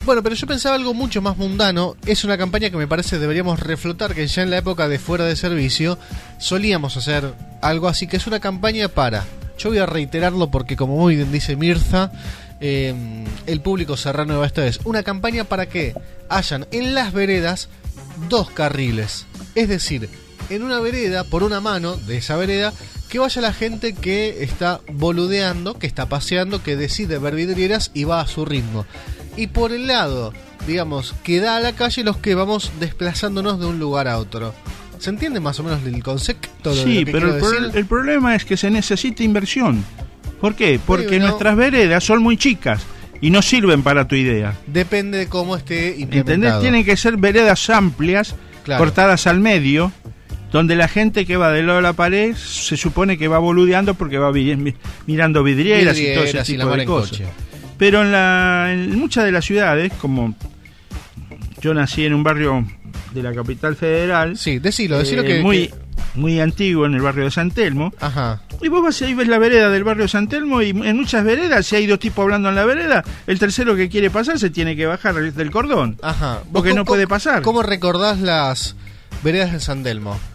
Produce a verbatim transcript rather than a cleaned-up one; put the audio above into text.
Bueno, pero yo pensaba algo mucho más mundano. Es una campaña que me parece deberíamos reflotar, que ya en la época de Fuera de Servicio solíamos hacer algo así, que es una campaña para, yo voy a reiterarlo porque como muy bien dice Mirza, eh, el público serrano esta vez, una campaña para que hayan en las veredas dos carriles, es decir, en una vereda, por una mano de esa vereda, que vaya la gente que está boludeando, que está paseando, que decide ver vidrieras y va a su ritmo. Y por el lado, digamos, que da a la calle los que vamos desplazándonos de un lugar a otro. ¿Se entiende más o menos el concepto? De sí, lo que pero el, pro- el problema es que se necesita inversión. ¿Por qué? Porque sí, no. nuestras veredas son muy chicas y no sirven para tu idea. Depende de cómo esté implementado. ¿Entendés? Tienen que ser veredas amplias, claro, cortadas al medio, donde la gente que va del lado de la pared se supone que va boludeando porque va vi- mirando vidrieras, vidrieras y todo ese tipo de cosas. Coche. Pero en, la, en muchas de las ciudades, como yo nací en un barrio de la capital federal, sí, decilo, decilo eh, que muy que... muy antiguo, en el barrio de San Telmo. Ajá. Y vos vas ahí, ves la vereda del barrio de San Telmo, y en muchas veredas, si hay dos tipos hablando en la vereda, el tercero que quiere pasar se tiene que bajar del cordón. Ajá. Porque no puede pasar. ¿Cómo recordás las veredas de San Telmo?